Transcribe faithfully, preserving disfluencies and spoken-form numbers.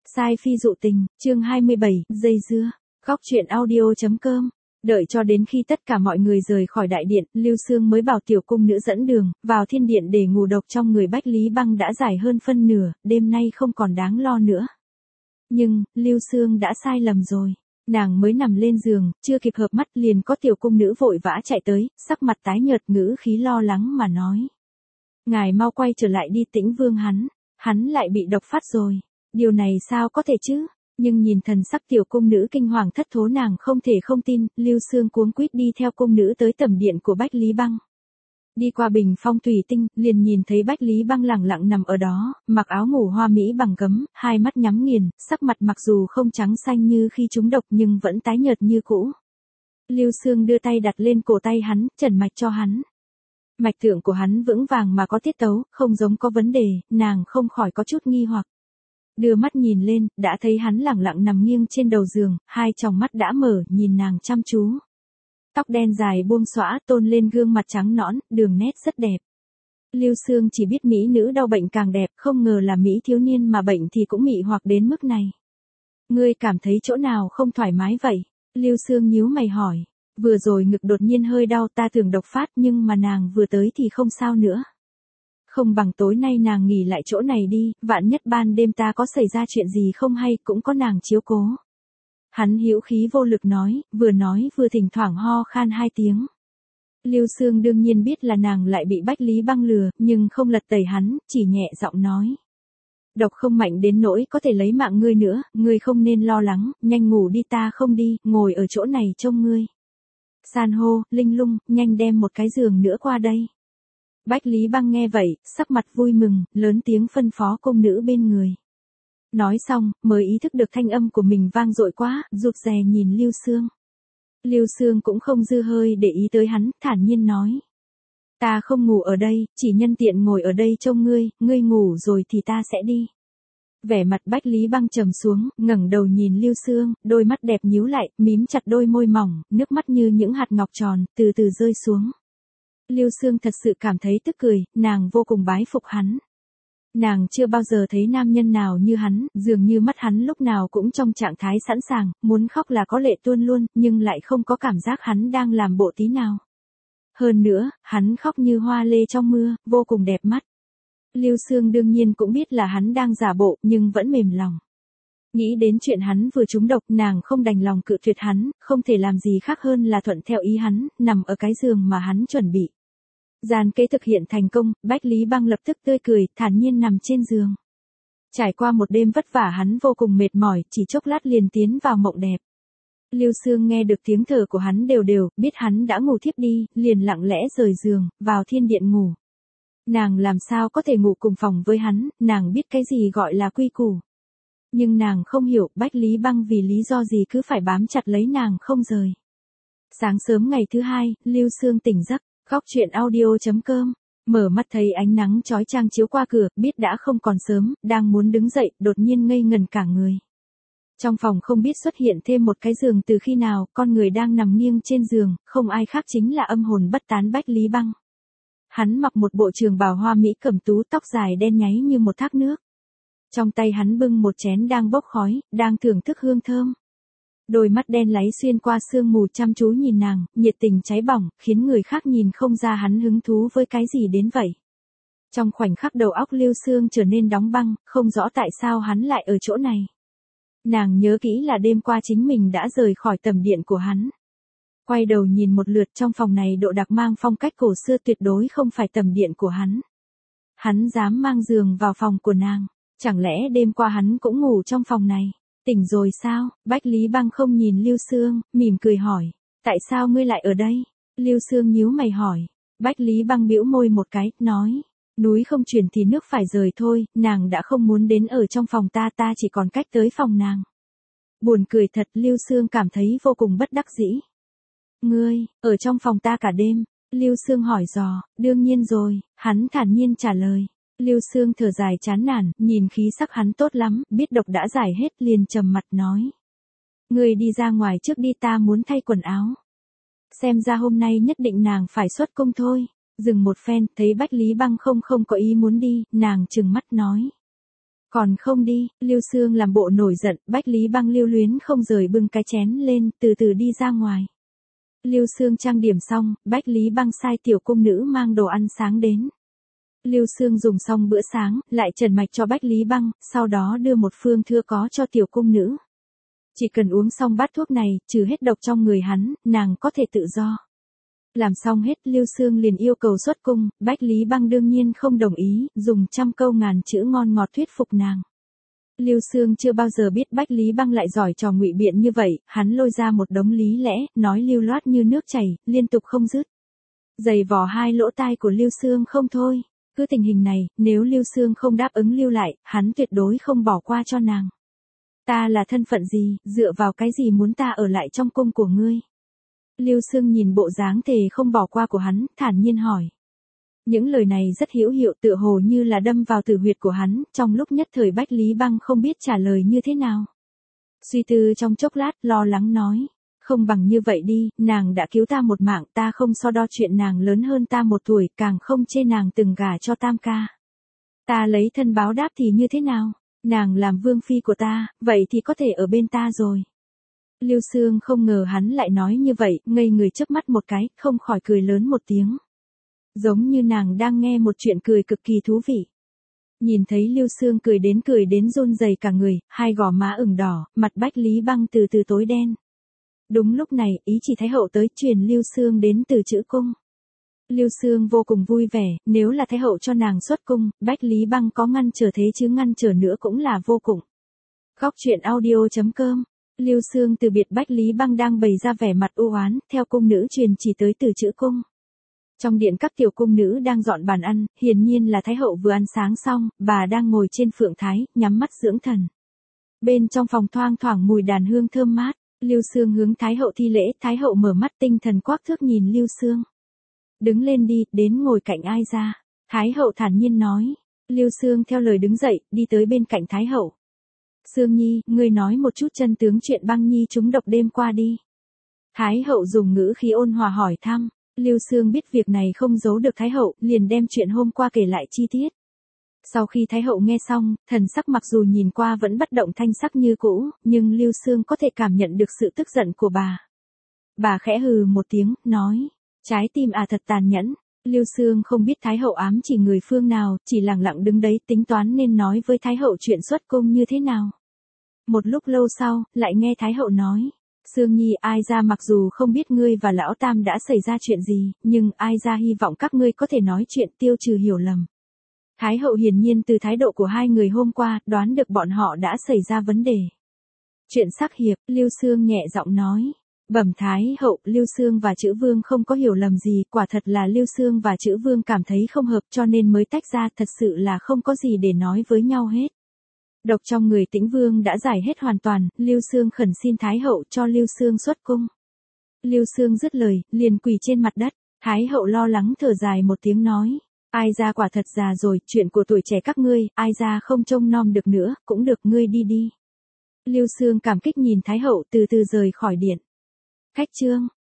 Sai phi dụ tình, chương hai mươi bảy, dây dưa. Góc truyện audio.com. Đợi cho đến khi tất cả mọi người rời khỏi đại điện, Lưu Xương mới bảo tiểu cung nữ dẫn đường, vào thiên điện để ngủ độc trong người Bách Lý Băng đã giải hơn phân nửa, đêm nay không còn đáng lo nữa. Nhưng, Lưu Xương đã sai lầm rồi. Nàng mới nằm lên giường, chưa kịp hợp mắt liền có tiểu cung nữ vội vã chạy tới, sắc mặt tái nhợt ngữ khí lo lắng mà nói. Ngài mau quay trở lại đi Tĩnh Vương hắn, hắn lại bị độc phát rồi. Điều này sao có thể chứ? Nhưng nhìn thần sắc tiểu cung nữ kinh hoàng thất thố nàng không thể không tin, Lưu Xương cuống quýt đi theo cung nữ tới tẩm điện của Bách Lý Băng. Đi qua bình phong thủy tinh, liền nhìn thấy Bách Lý Băng lẳng lặng nằm ở đó, mặc áo ngủ hoa mỹ bằng gấm, hai mắt nhắm nghiền, sắc mặt mặc dù không trắng xanh như khi trúng độc nhưng vẫn tái nhợt như cũ. Lưu Xương đưa tay đặt lên cổ tay hắn, trần mạch cho hắn. Mạch tượng của hắn vững vàng mà có tiết tấu, không giống có vấn đề, nàng không khỏi có chút nghi hoặc. Đưa mắt nhìn lên, đã thấy hắn lẳng lặng nằm nghiêng trên đầu giường, hai tròng mắt đã mở, nhìn nàng chăm chú. Tóc đen dài buông xõa tôn lên gương mặt trắng nõn, đường nét rất đẹp. Lưu Xương chỉ biết mỹ nữ đau bệnh càng đẹp, không ngờ là mỹ thiếu niên mà bệnh thì cũng mị hoặc đến mức này. Ngươi cảm thấy chỗ nào không thoải mái vậy? Lưu Xương nhíu mày hỏi. Vừa rồi ngực đột nhiên hơi đau ta thường độc phát nhưng mà nàng vừa tới thì không sao nữa. Không bằng tối nay nàng nghỉ lại chỗ này đi, vạn nhất ban đêm ta có xảy ra chuyện gì không hay cũng có nàng chiếu cố. Hắn hữu khí vô lực nói, vừa nói vừa thỉnh thoảng ho khan hai tiếng. Lưu Xương đương nhiên biết là nàng lại bị Bách Lý Băng lừa, nhưng không lật tẩy hắn, chỉ nhẹ giọng nói. Độc không mạnh đến nỗi có thể lấy mạng ngươi nữa, ngươi không nên lo lắng, nhanh ngủ đi ta không đi, ngồi ở chỗ này trông ngươi. San hô, Linh Lung, nhanh đem một cái giường nữa qua đây. Bách Lý Băng nghe vậy, sắc mặt vui mừng, lớn tiếng phân phó cung nữ bên người. Nói xong, mới ý thức được thanh âm của mình vang dội quá, rụt rè nhìn Lưu Xương. Lưu Xương cũng không dư hơi để ý tới hắn, thản nhiên nói. Ta không ngủ ở đây, chỉ nhân tiện ngồi ở đây trông ngươi, ngươi ngủ rồi thì ta sẽ đi. Vẻ mặt Bách Lý Băng trầm xuống, ngẩng đầu nhìn Lưu Xương, đôi mắt đẹp nhíu lại, mím chặt đôi môi mỏng, nước mắt như những hạt ngọc tròn, từ từ rơi xuống. Lưu Xương thật sự cảm thấy tức cười, nàng vô cùng bái phục hắn. Nàng chưa bao giờ thấy nam nhân nào như hắn, dường như mắt hắn lúc nào cũng trong trạng thái sẵn sàng, muốn khóc là có lệ tuôn luôn, nhưng lại không có cảm giác hắn đang làm bộ tí nào. Hơn nữa, hắn khóc như hoa lê trong mưa, vô cùng đẹp mắt. Lưu Xương đương nhiên cũng biết là hắn đang giả bộ, nhưng vẫn mềm lòng. Nghĩ đến chuyện hắn vừa trúng độc, nàng không đành lòng cự tuyệt hắn, không thể làm gì khác hơn là thuận theo ý hắn, nằm ở cái giường mà hắn chuẩn bị. Gian kế thực hiện thành công, Bách Lý Băng lập tức tươi cười, thản nhiên nằm trên giường. Trải qua một đêm vất vả hắn vô cùng mệt mỏi, chỉ chốc lát liền tiến vào mộng đẹp. Lưu Xương nghe được tiếng thở của hắn đều đều, biết hắn đã ngủ thiếp đi, liền lặng lẽ rời giường, vào thiên điện ngủ. Nàng làm sao có thể ngủ cùng phòng với hắn, nàng biết cái gì gọi là quy củ. Nhưng nàng không hiểu Bách Lý Băng vì lý do gì cứ phải bám chặt lấy nàng không rời. Sáng sớm ngày thứ hai, Lưu Xương tỉnh giấc. Góc truyện audio.com, mở mắt thấy ánh nắng chói chang chiếu qua cửa, biết đã không còn sớm, đang muốn đứng dậy, đột nhiên ngây ngần cả người. Trong phòng không biết xuất hiện thêm một cái giường từ khi nào, con người đang nằm nghiêng trên giường, không ai khác chính là âm hồn bất tán Bách Lý Băng. Hắn mặc một bộ trường bào hoa mỹ cẩm tú, tóc dài đen nháy như một thác nước. Trong tay hắn bưng một chén đang bốc khói, đang thưởng thức hương thơm. Đôi mắt đen láy xuyên qua sương mù chăm chú nhìn nàng, nhiệt tình cháy bỏng, khiến người khác nhìn không ra hắn hứng thú với cái gì đến vậy. Trong khoảnh khắc đầu óc Lưu Xương trở nên đóng băng, không rõ tại sao hắn lại ở chỗ này. Nàng nhớ kỹ là đêm qua chính mình đã rời khỏi tầm điện của hắn. Quay đầu nhìn một lượt trong phòng này độ đặc mang phong cách cổ xưa tuyệt đối không phải tầm điện của hắn. Hắn dám mang giường vào phòng của nàng, chẳng lẽ đêm qua hắn cũng ngủ trong phòng này? Tỉnh rồi sao? Bách Lý Băng không nhìn Lưu Xương, mỉm cười hỏi. Tại sao ngươi lại ở đây? Lưu Xương nhíu mày hỏi. Bách Lý Băng bĩu môi một cái, nói. Núi không chuyển thì nước phải rời thôi, nàng đã không muốn đến ở trong phòng ta ta chỉ còn cách tới phòng nàng. Buồn cười thật, Lưu Xương cảm thấy vô cùng bất đắc dĩ. Ngươi, ở trong phòng ta cả đêm? Lưu Xương hỏi dò, đương nhiên rồi, hắn thản nhiên trả lời. Lưu Xương thở dài chán nản, nhìn khí sắc hắn tốt lắm, biết độc đã giải hết liền trầm mặt nói. Ngươi đi ra ngoài trước đi ta muốn thay quần áo. Xem ra hôm nay nhất định nàng phải xuất cung thôi. Dừng một phen, thấy Bách Lý Băng không không có ý muốn đi, nàng trừng mắt nói. Còn không đi, Lưu Sương làm bộ nổi giận, Bách Lý Băng lưu luyến không rời bưng cái chén lên, từ từ đi ra ngoài. Lưu Sương trang điểm xong, Bách Lý Băng sai tiểu cung nữ mang đồ ăn sáng đến. Lưu Sương dùng xong bữa sáng, lại trần mạch cho Bách Lý Băng, sau đó đưa một phương thưa có cho tiểu cung nữ. Chỉ cần uống xong bát thuốc này, trừ hết độc trong người hắn, nàng có thể tự do. Làm xong hết, Lưu Sương liền yêu cầu xuất cung, Bách Lý Băng đương nhiên không đồng ý, dùng trăm câu ngàn chữ ngon ngọt thuyết phục nàng. Lưu Sương chưa bao giờ biết Bách Lý Băng lại giỏi trò ngụy biện như vậy, hắn lôi ra một đống lý lẽ, nói lưu loát như nước chảy, liên tục không dứt. Dày vò hai lỗ tai của Lưu Sương không thôi. Cứ tình hình này, nếu Lưu Sương không đáp ứng lưu lại, hắn tuyệt đối không bỏ qua cho nàng. Ta là thân phận gì, dựa vào cái gì muốn ta ở lại trong cung của ngươi? Lưu Sương nhìn bộ dáng thề không bỏ qua của hắn, thản nhiên hỏi. Những lời này rất hữu hiệu, tựa hồ như là đâm vào tử huyệt của hắn, trong lúc nhất thời Bách Lý Băng không biết trả lời như thế nào. Suy tư trong chốc lát, lo lắng nói. Không bằng như vậy đi, nàng đã cứu ta một mạng, ta không so đo chuyện nàng lớn hơn ta một tuổi, càng không chê nàng từng gả cho tam ca. Ta lấy thân báo đáp thì như thế nào? Nàng làm vương phi của ta, vậy thì có thể ở bên ta rồi. Lưu Sương không ngờ hắn lại nói như vậy, ngây người chớp mắt một cái, không khỏi cười lớn một tiếng. Giống như nàng đang nghe một chuyện cười cực kỳ thú vị. Nhìn thấy Lưu Sương cười đến cười đến run rẩy cả người, hai gò má ửng đỏ, mặt Bách Lý Băng từ từ tối đen. Đúng lúc này, ý chỉ Thái hậu tới truyền Lưu Sương đến từ Trữ cung. Lưu Sương vô cùng vui vẻ, nếu là Thái hậu cho nàng xuất cung, Bách Lý Băng có ngăn trở thế chứ ngăn trở nữa cũng là vô cùng. Góc truyện audio chấm com. Lưu Sương từ biệt Bách Lý Băng đang bày ra vẻ mặt u oán, theo cung nữ truyền chỉ tới từ Trữ cung. Trong điện các tiểu cung nữ đang dọn bàn ăn, hiển nhiên là Thái hậu vừa ăn sáng xong, bà đang ngồi trên phượng thái, nhắm mắt dưỡng thần. Bên trong phòng thoang thoảng mùi đàn hương thơm mát. Lưu Sương hướng Thái hậu thi lễ, Thái hậu mở mắt tinh thần quắc thước nhìn Lưu Sương. Đứng lên đi, đến ngồi cạnh ai ra. Thái hậu thản nhiên nói. Lưu Sương theo lời đứng dậy, đi tới bên cạnh Thái hậu. Sương Nhi, ngươi nói một chút chân tướng chuyện Băng Nhi trúng độc đêm qua đi. Thái hậu dùng ngữ khí ôn hòa hỏi thăm. Lưu Sương biết việc này không giấu được Thái hậu, liền đem chuyện hôm qua kể lại chi tiết. Sau khi Thái hậu nghe xong, thần sắc mặc dù nhìn qua vẫn bất động thanh sắc như cũ, nhưng Lưu Sương có thể cảm nhận được sự tức giận của bà. Bà khẽ hừ một tiếng, nói, trái tim à thật tàn nhẫn. Lưu Sương không biết Thái hậu ám chỉ người phương nào, chỉ lặng lặng đứng đấy tính toán nên nói với Thái hậu chuyện xuất cung như thế nào. Một lúc lâu sau, lại nghe Thái hậu nói, Sương Nhi, ai ra mặc dù không biết ngươi và lão tam đã xảy ra chuyện gì, nhưng ai ra hy vọng các ngươi có thể nói chuyện tiêu trừ hiểu lầm. Thái hậu hiển nhiên từ thái độ của hai người hôm qua, đoán được bọn họ đã xảy ra vấn đề. Chuyện sắc hiệp, Lưu Sương nhẹ giọng nói. Bẩm Thái hậu, Lưu Sương và Chữ Vương không có hiểu lầm gì, quả thật là Lưu Sương và Chữ Vương cảm thấy không hợp cho nên mới tách ra, thật sự là không có gì để nói với nhau hết. Độc trong người Tĩnh Vương đã giải hết hoàn toàn, Lưu Sương khẩn xin Thái hậu cho Lưu Sương xuất cung. Lưu Sương dứt lời, liền quỳ trên mặt đất, Thái hậu lo lắng thở dài một tiếng nói. Ai ra quả thật già rồi, chuyện của tuổi trẻ các ngươi, ai ra không trông nom được nữa, cũng được ngươi đi đi. Lưu Sương cảm kích nhìn Thái hậu từ từ rời khỏi điện. Khách trương.